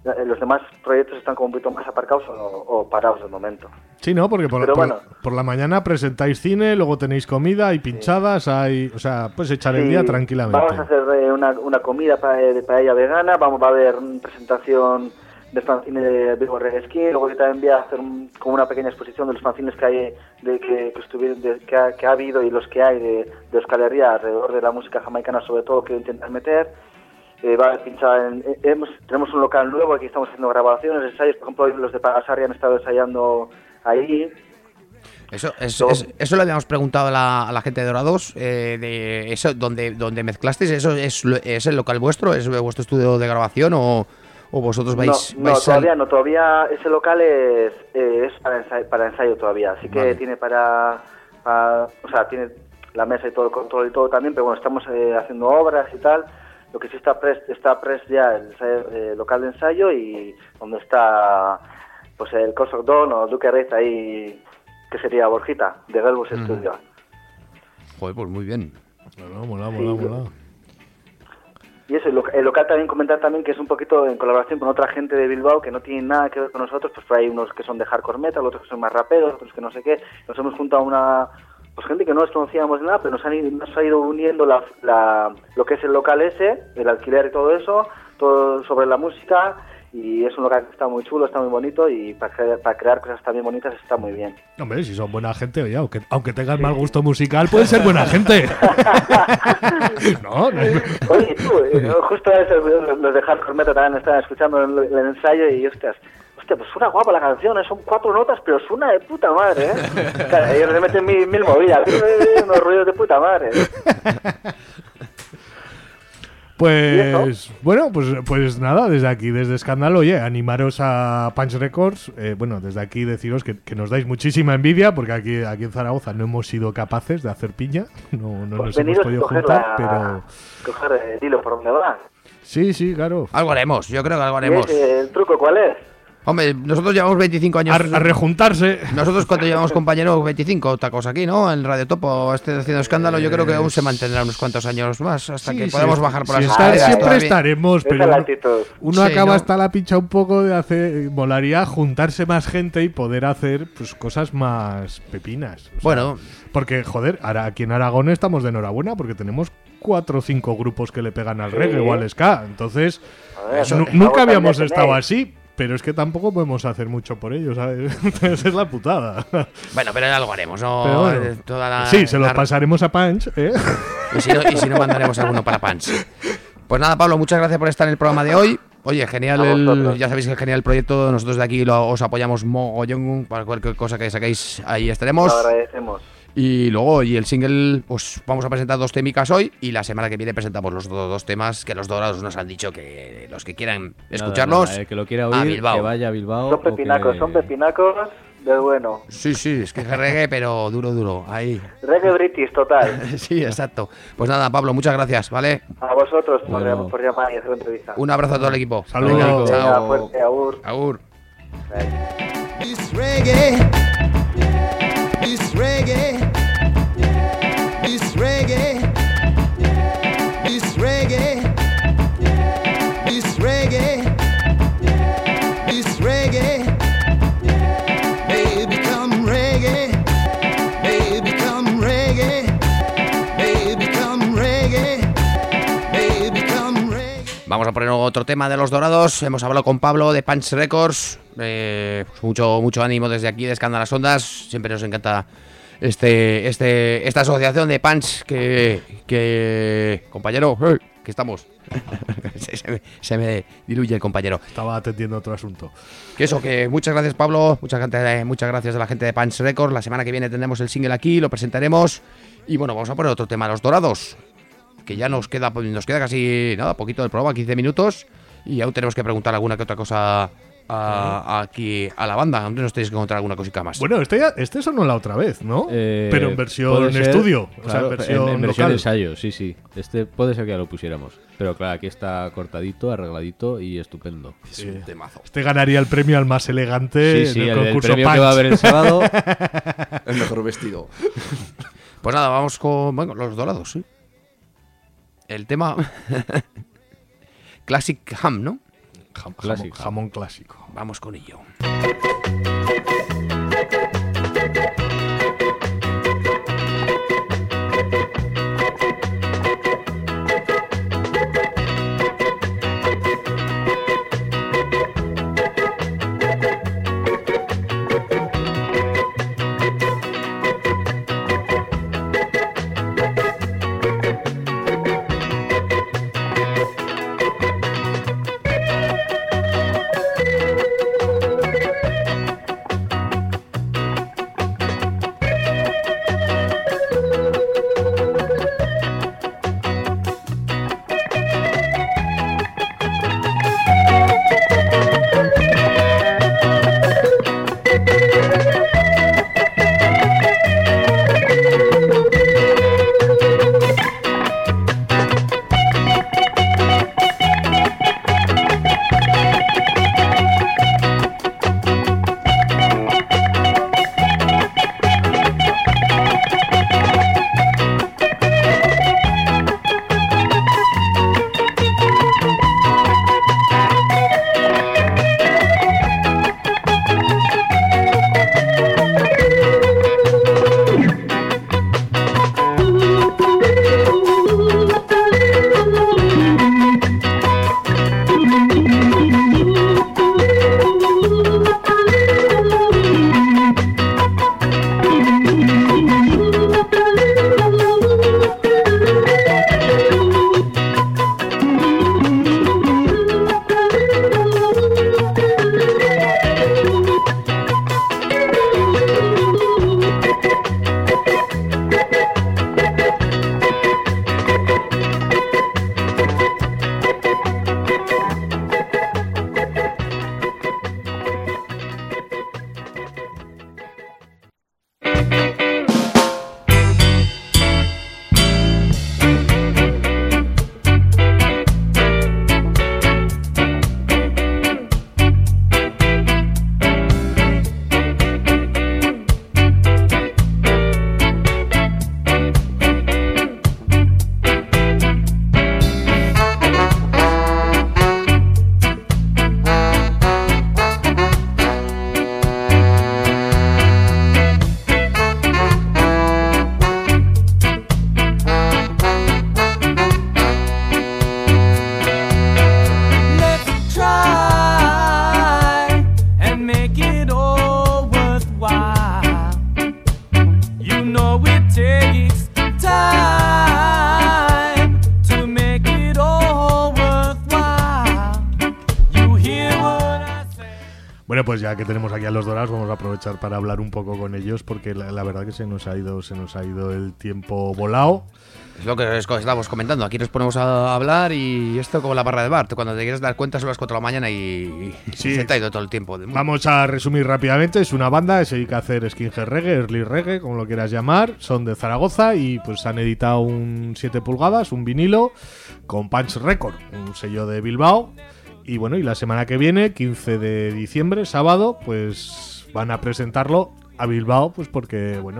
los demás proyectos están como un poquito más aparcados o, o parados de momento. Sí, ¿no? Porque por, Pero por, bueno. por la mañana presentáis cine, luego tenéis comida, hay pinchadas, hay... O sea, puedes echar el Sí, día tranquilamente. Vamos a hacer eh, una, una comida pa- de paella vegana, vamos a ver una presentación del fanzine de Bilbo Reggae Skin, luego yo también voy a hacer un- como una pequeña exposición de los fanzines que hay, de, que, que, estuvieron, de- que, ha, que ha habido y los que hay de, de Euskal Herria alrededor de la música jamaicana, sobre todo, que intentar meter. Eh, va a pinchar en, eh, hemos, tenemos un local nuevo, aquí estamos haciendo grabaciones, ensayos, por ejemplo, los de Pagasarri han estado ensayando ahí. Eso, es, Yo- es- eso le habíamos preguntado a la, a la gente de Dorados, eh, de eso, donde, donde mezclasteis, ¿eso es, lo- es el local vuestro? ¿Es vuestro estudio de grabación o, o vosotros vais, no, no, vais al- todavía no, todavía ese local es, eh, es para, ensayo, para ensayo todavía, así que Vale. tiene para, para- o sea, tiene la mesa y todo el control y todo también, pero bueno, estamos eh, haciendo obras y tal. Lo que sí está pres, está pres ya el ensayo- eh, local de ensayo y donde está pues el Cossack Don o Duque Reyes ahí, que sería Borjita, de Galbus Ujú. Studio. Joder, pues muy bien. Mola, mola, Sí, mola, yo- mola. Y eso, el, loca- el local también comentar también que es un poquito en colaboración con otra gente de Bilbao que no tienen nada que ver con nosotros, pues hay unos que son de hardcore metal, otros que son más raperos, otros que no sé qué. Nos hemos juntado a una pues gente que no nos conocíamos de nada, pero nos, han ido, nos ha ido uniendo la, la, lo que es el local ese, el alquiler y todo eso, todo sobre la música, y es un local que está muy chulo, está muy bonito, y para, cre- para crear cosas también bonitas está muy bien. Hombre, si son buena gente, oye, aunque, aunque tengan mal gusto musical, pueden ser buena gente. no, no hay- Oye, tú, eh, justo eso, los de Hardcore Metal también estaban escuchando el, el ensayo y, hostias, hostia, pues suena guapa la canción, eh, son cuatro notas, pero suena de puta madre, ¿eh? Claro, ellos le meten mil, mil movidas, eh, unos ruidos de puta madre. Pues bueno, pues, pues nada, desde aquí, desde Escándalo, oye, animaros a Punch Records. Eh, bueno, desde aquí deciros que, que nos dais muchísima envidia, porque aquí, aquí en Zaragoza no hemos sido capaces de hacer piña, no, no Pues nos hemos veniros podido a coger, juntar, la, pero coger el hilo por donde va. sí, sí, claro. Algo haremos, yo creo que algo ¿Y haremos. ese, el truco cuál es? Hombre, nosotros llevamos veinticinco años. A, a rejuntarse. Nosotros cuando llevamos compañero veinticinco, tacos aquí, ¿no? En Radio Topo, este haciendo escándalo, yo creo que aún se mantendrá unos cuantos años más hasta Sí, que sí, podamos sí, bajar por sí, las estar escaleras. siempre todavía. estaremos, Esa pero es la uno, actitud. uno Sí, acaba ¿no? hasta la pincha un poco de hacer. Molaría juntarse más gente y poder hacer pues cosas más pepinas. O sea, Bueno. Porque, joder, ahora aquí en Aragón estamos de enhorabuena porque tenemos cuatro o cinco grupos que le pegan al Sí. reggae o al ska. Entonces, A ver, nu- eso- nunca algo habíamos también estado tenéis. así. Pero es que tampoco podemos hacer mucho por ello, ¿sabes? Esa es la putada. Bueno, pero algo haremos, ¿no? Pero bueno. Eh, toda la- Sí, se los la- pasaremos a Punch, ¿eh? Y si, no, y si no, mandaremos alguno para Pans. Pues nada, Pablo, muchas gracias por estar en el programa de hoy. Oye, genial, A el, vosotros. ya sabéis que es genial el proyecto. Nosotros de aquí lo- os apoyamos mogollón para cualquier cosa que saquéis. Ahí estaremos. Lo agradecemos. Y luego, y el single, pues vamos a presentar dos témicas hoy. Y la semana que viene presentamos los do- dos temas que los Dorados nos han dicho que los que quieran Nada, escucharlos. nada, el que lo quiera a oír, Bilbao. que vaya a Bilbao. Son o que- pepinacos, son pepinacos de bueno. Sí, sí, es que es reggae, pero duro, duro. Ahí. Reggae British, total. Sí, exacto. Pues nada, Pablo, muchas gracias, ¿vale? A vosotros por, Bueno. por llamar y hacer la entrevista. Un abrazo a todo el equipo. Saludos. Venga, Venga, chao. fuerte, agur. Agur. This reggae, this reggae, this reggae, this reggae, this reggae, this reggae, may become reggae, may become reggae, may become reggae, may become reggae. Vamos a poner otro tema de los Dorados. Hemos hablado con Pablo de Punch Records. Eh, pues mucho, mucho ánimo desde aquí de Escándalas Ondas. Siempre nos encanta este, este, esta asociación de Punch que, que compañero, ¡eh! Que estamos. se, se me, se me diluye el compañero. Estaba atendiendo otro asunto. Que eso, que muchas gracias, Pablo. Mucha gente, muchas gracias a la gente de Punch Records. La semana que viene tendremos el single aquí, lo presentaremos. Y bueno, vamos a poner otro tema, los Dorados. Que ya nos queda, nos queda casi nada, poquito del programa, quince minutos. Y aún tenemos que preguntar alguna que otra cosa a, a- aquí a la banda. Aún nos tenéis que encontrar alguna cosita más. Bueno, este, ya- este sonó la otra vez, ¿no? Eh, Pero en puede versión ser, estudio. O sea, claro, en versión, en, en versión local. ensayo, sí, sí. Este puede ser que ya lo pusiéramos. Pero claro, aquí está cortadito, arregladito y estupendo. Es un temazo. Este ganaría el premio al más elegante Sí, sí, del el, el concurso premio Punch. que va a haber el sábado. El mejor vestido. Pues nada, vamos con bueno, los Dorados, sí. El tema Classic Ham, ¿no? Jam- Clásico. Jamón, jamón clásico. Vamos con ello. Bueno, pues ya que tenemos aquí a los Dorados, vamos a aprovechar para hablar un poco con ellos, porque la, la verdad que se nos ha ido, se nos ha ido el tiempo volado. Es lo que estábamos comentando. Aquí nos ponemos a hablar y esto como la barra de bar. Cuando te quieres dar cuenta son las cuatro de la mañana y, y Sí. se te ha ido todo el tiempo. Vamos a resumir rápidamente. Es una banda que se dedica a hacer skinhead reggae, early reggae, como lo quieras llamar. Son de Zaragoza y pues han editado un siete pulgadas, un vinilo, con Punch Record, un sello de Bilbao. Y bueno, y la semana que viene, quince de diciembre, sábado, pues van a presentarlo a Bilbao, pues porque, bueno,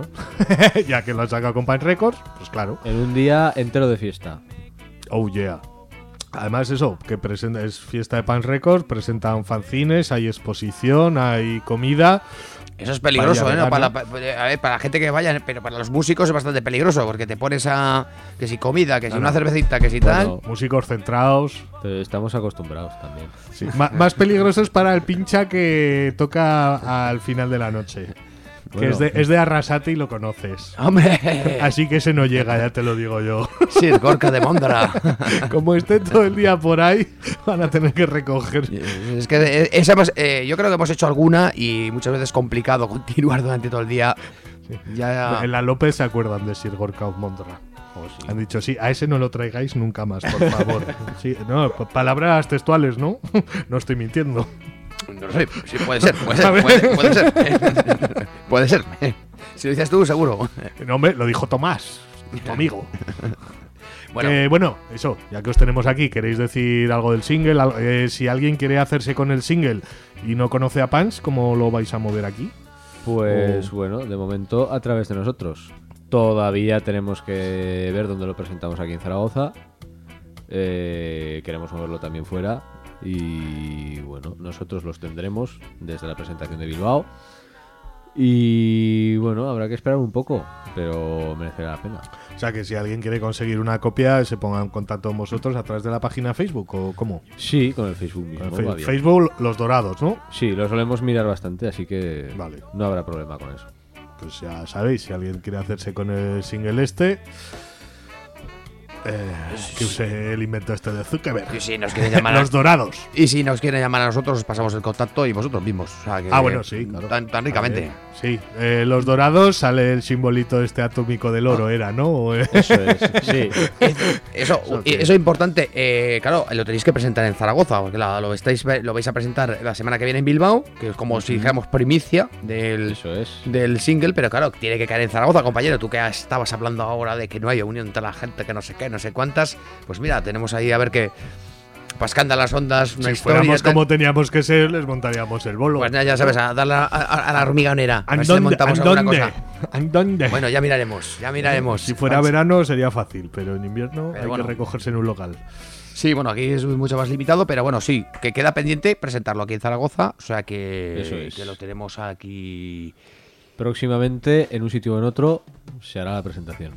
ya que lo han sacado con Punch Records, pues claro. En un día entero de fiesta. Oh yeah. Además eso, que presenta, es fiesta de Punch Records, presentan fanzines, hay exposición, hay comida. Eso es peligroso, Vaya ¿eh? No, para, vegano. la, pa- a ver, para la gente que vaya, pero para los músicos es bastante peligroso, porque te pones a... que si comida, que si No, una no. cervecita, que si Bueno, Músicos centrados. pero estamos acostumbrados también. Sí. Ma- más peligroso es para el pincha que toca al final de la noche. Que Bueno. es de, es de Arrasate y lo conoces. tal. ¡Hombre! Así que ese no llega, ya te lo digo yo. Sir Gorka de Mondra. Como esté todo el día por ahí, van a tener que recoger. Es que eh, esa hemos- eh, yo creo que hemos hecho alguna y muchas veces es complicado continuar durante todo el día. Ya, En la López se acuerdan de Sir Gorka of Mondra. Han dicho, sí, a ese no lo traigáis nunca más, por favor. Sí, no, p- palabras textuales, ¿no? No estoy mintiendo. no lo sé, sí, puede ser, puede A ser, ver. puede, puede ser. Puede ser. Si lo dices tú, seguro. No, hombre, lo dijo Tomás, tu amigo. Bueno, Que, bueno, eso, ya que os tenemos aquí, ¿queréis decir algo del single? Al- eh, si alguien quiere hacerse con el single y no conoce a Punch, ¿cómo lo vais a mover aquí? Pues Oh. bueno, de momento a través de nosotros. Todavía tenemos que ver dónde lo presentamos aquí en Zaragoza. Eh, queremos moverlo también fuera. Y bueno, nosotros los tendremos desde la presentación de Bilbao. Y bueno, habrá que esperar un poco, pero merecerá la pena. O sea que si alguien quiere conseguir una copia, se ponga en contacto con vosotros a través de la página Facebook, ¿o cómo? Sí, con el Facebook mismo. Con el va fe- bien. Facebook Los Dorados, ¿no? Sí, lo solemos mirar bastante, así que Vale. no habrá problema con eso. Pues ya sabéis, si alguien quiere hacerse con el single este, eh, que use el invento este de Zuckerberg. Y si nos quieren llamar a- Los Dorados. Y si nos quieren llamar a nosotros, os pasamos el contacto y vosotros mismos. O sea, que- Ah, bueno, sí, claro. Tan, tan ricamente. Vale. Sí, eh, Los Dorados sale el simbolito este atómico del oro, era, ¿no? O, eh, Eso es, sí. Eso, Eso y que- eso es importante. eh, claro, lo tenéis que presentar en Zaragoza, porque la- lo, estáis, lo vais a presentar la semana que viene en Bilbao, que es como si dijéramos primicia del, Eso es. del single, pero claro, tiene que caer en Zaragoza, compañero. Tú que estabas hablando ahora de que no hay unión entre la gente, que no sé qué, no sé cuántas. Pues mira, tenemos ahí a ver que pascando las ondas, una si historia. fuéramos tal. como teníamos que ser, les montaríamos el bolo. Pues nada, ya sabes, a darle a, a- a la hormigonera. A ¿En ver si le dónde? montamos ¿En alguna dónde? cosa. ¿En dónde? Bueno, ya miraremos, ya miraremos. Si fuera Vamos. verano sería fácil, pero en invierno Pero hay bueno. que recogerse en un local. Sí, bueno, aquí es mucho más limitado, pero bueno, sí, que queda pendiente presentarlo aquí en Zaragoza, o sea que, Eso es. que lo tenemos aquí. Próximamente, en un sitio o en otro, se hará la presentación.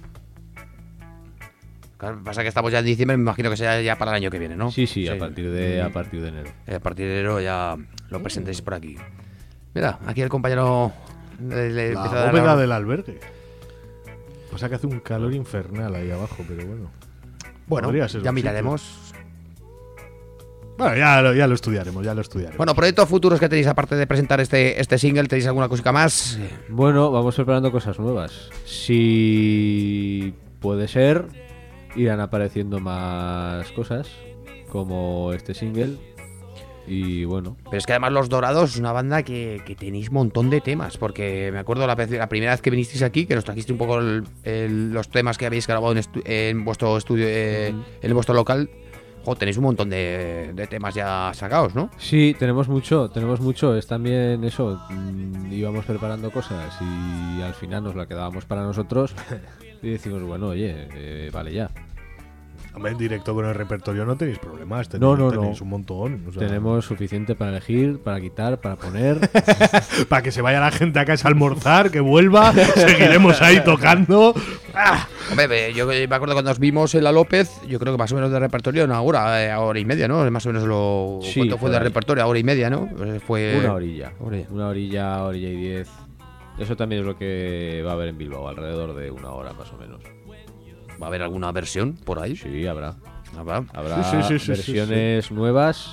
Claro, pasa que estamos ya en diciembre, me imagino que sea ya para el año que viene, ¿no? Sí, sí, a partir de a partir de enero. Eh, A partir de enero ya lo presentéis por aquí. Mira, aquí el compañero le, le La empieza a dar bóveda la- del albergue. O sea que hace un calor infernal ahí abajo, pero bueno. Bueno, Podría ser ya un miraremos. Bueno, ya lo, ya lo estudiaremos, ya lo estudiaremos. Bueno, proyectos futuros que tenéis aparte de presentar este, este single, ¿tenéis alguna cosita más? Bueno, vamos preparando cosas nuevas. Si puede ser, irán apareciendo más cosas, como este single. Y bueno, Pero es que además Los Dorados es una banda que, que tenéis un montón de temas, porque me acuerdo la, vez- la primera vez que vinisteis aquí, que nos trajiste un poco el- el- los temas que habéis grabado en, estu- en vuestro estudio, eh, en vuestro local. Jo, tenéis un montón de, de temas ya sacados, ¿no? sí, tenemos mucho, tenemos mucho. Es también eso, mm, íbamos preparando cosas y al final nos la quedábamos para nosotros y decimos, bueno, oye, eh, vale ya. Hombre, en directo con el repertorio no tenéis problemas. Tenéis, No, no, no. tenéis un montón. o sea, Tenemos suficiente para elegir, para quitar, para poner. para que se vaya la gente a casa a almorzar, que vuelva, seguiremos ahí tocando. ¡Ah! Hombre, ve, yo me acuerdo cuando nos vimos en La López, yo creo que más o menos de repertorio una hora, eh, hora y media, ¿no? Más o menos lo... Sí, ¿Cuánto fue por de ahí. repertorio? Hora y media, ¿no? Eh, Fue... Una orilla. Orilla. Una orilla, orilla y diez. Eso también es lo que va a haber en Bilbao, alrededor de una hora más o menos. ¿Va a haber alguna versión por ahí? Sí, habrá. Habrá. Habrá Sí, sí, sí, sí, versiones nuevas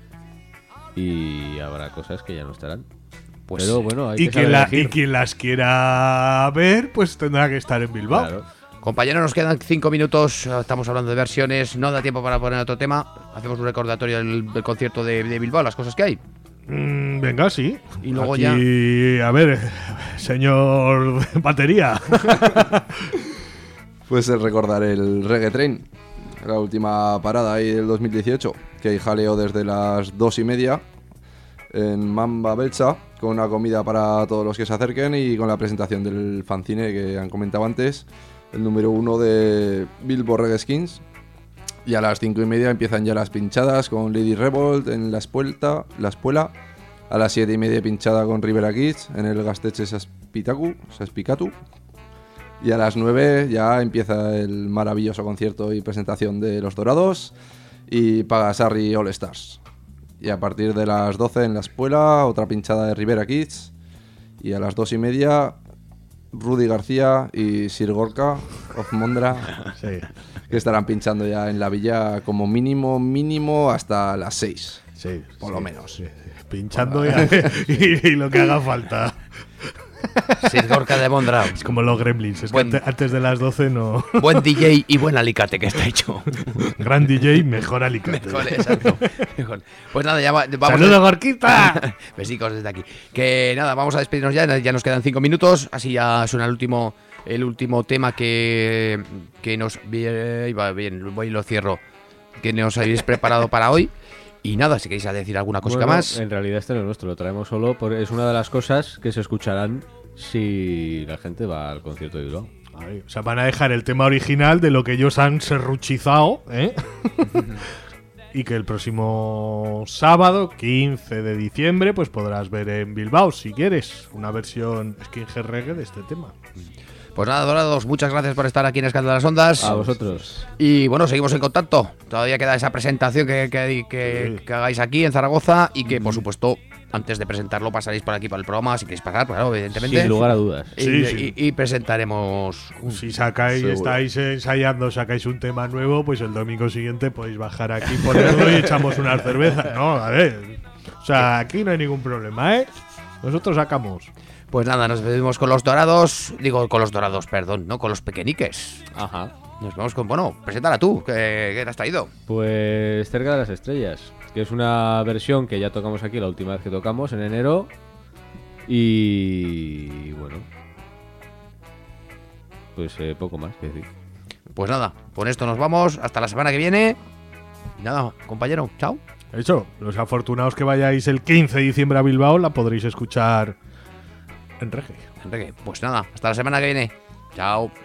y habrá cosas que ya no estarán. Pues, Pero bueno, hay Y que quien, saber la- elegir. y quien las quiera ver, pues tendrá que estar en Bilbao. Claro. Compañeros, nos quedan cinco minutos. Estamos hablando de versiones. No da tiempo para poner otro tema. Hacemos un recordatorio del, del concierto de, de Bilbao, las cosas que hay. Mm, venga, sí. Y luego Aquí, ya- a ver, señor batería. Pues el recordar el Reggae Train, la última parada ahí del dos mil dieciocho, que hay jaleo desde las dos y media en Mamba Belcha, con una comida para todos los que se acerquen y con la presentación del fanzine que han comentado antes, el número uno de Billboard Reggae Skins. Y a las cinco y media empiezan ya las pinchadas con Lady Revolt en la espuelta, la espuela. A las siete y media pinchada con Rivera Kids en el Gasteche Saspitacu, Saspicatu. Y a las nueve ya empieza el maravilloso concierto y presentación de Los Dorados y Pagasarri All Stars. Y a partir de las doce en la espuela, otra pinchada de Rivera Kids. Y a las dos y media, Rudy García y Sir Gorka of Mondra, Sí, que estarán pinchando ya en la villa como mínimo, mínimo hasta las seis. sí. Por sí, lo menos. sí, sí. Pinchando y, y- y lo que haga falta. Sir Gorka de Mondra. Es como los gremlins. Es que Buen- ante- antes de las doce no. Buen D J y buen alicate que está hecho. Gran D J, mejor alicate. Mejor, exacto. Mejor. Pues nada, ya va- vamos ¡Saludos, a... Gorquita! Besicos desde aquí. Que nada, vamos a despedirnos ya. Ya nos quedan cinco minutos. Así ya suena el último, el último tema que, que nos... Bien, va bien, voy y lo cierro. Que nos habéis preparado para hoy. Y nada, si queréis decir alguna cosita Bueno, más. En realidad este no es nuestro, lo traemos solo porque es una de las cosas que se escucharán si la gente va al concierto de Bilbao. Ay, o sea, van a dejar el tema original de lo que ellos han serruchizado, ¿eh? y que el próximo sábado, quince de diciembre, pues podrás ver en Bilbao, si quieres, una versión skinhead reggae de este tema. Pues nada, Dorados, muchas gracias por estar aquí en Escándalo de las Ondas. A vosotros. Y bueno, seguimos en contacto. Todavía queda esa presentación que, que, que, Sí. que hagáis aquí en Zaragoza y que, por supuesto, antes de presentarlo pasaréis por aquí para el programa, si queréis pasar, claro, evidentemente. Sin lugar a dudas. Y, Sí, sí. y- y presentaremos... Si sacáis, Seguro. estáis ensayando, sacáis un tema nuevo, pues el domingo siguiente podéis bajar aquí, ponerlo y echamos unas cervezas. No, a ver. O sea, aquí no hay ningún problema, ¿eh? Nosotros sacamos. Pues nada, nos despedimos con los Dorados. Digo, con los Dorados, perdón, no con los Pequeñiques. Ajá. Nos vemos con... Bueno, preséntala tú, que, que te has traído. Pues Cerca de las Estrellas, que es una versión que ya tocamos aquí la última vez que tocamos, en enero. Y bueno, pues eh, poco más que decir. Pues nada, con esto nos vamos. Hasta la semana que viene. Y nada, compañero, chao. Eso, los afortunados que vayáis el quince de diciembre a Bilbao la podréis escuchar en reggae. Enrique, pues nada, hasta la semana que viene. Chao.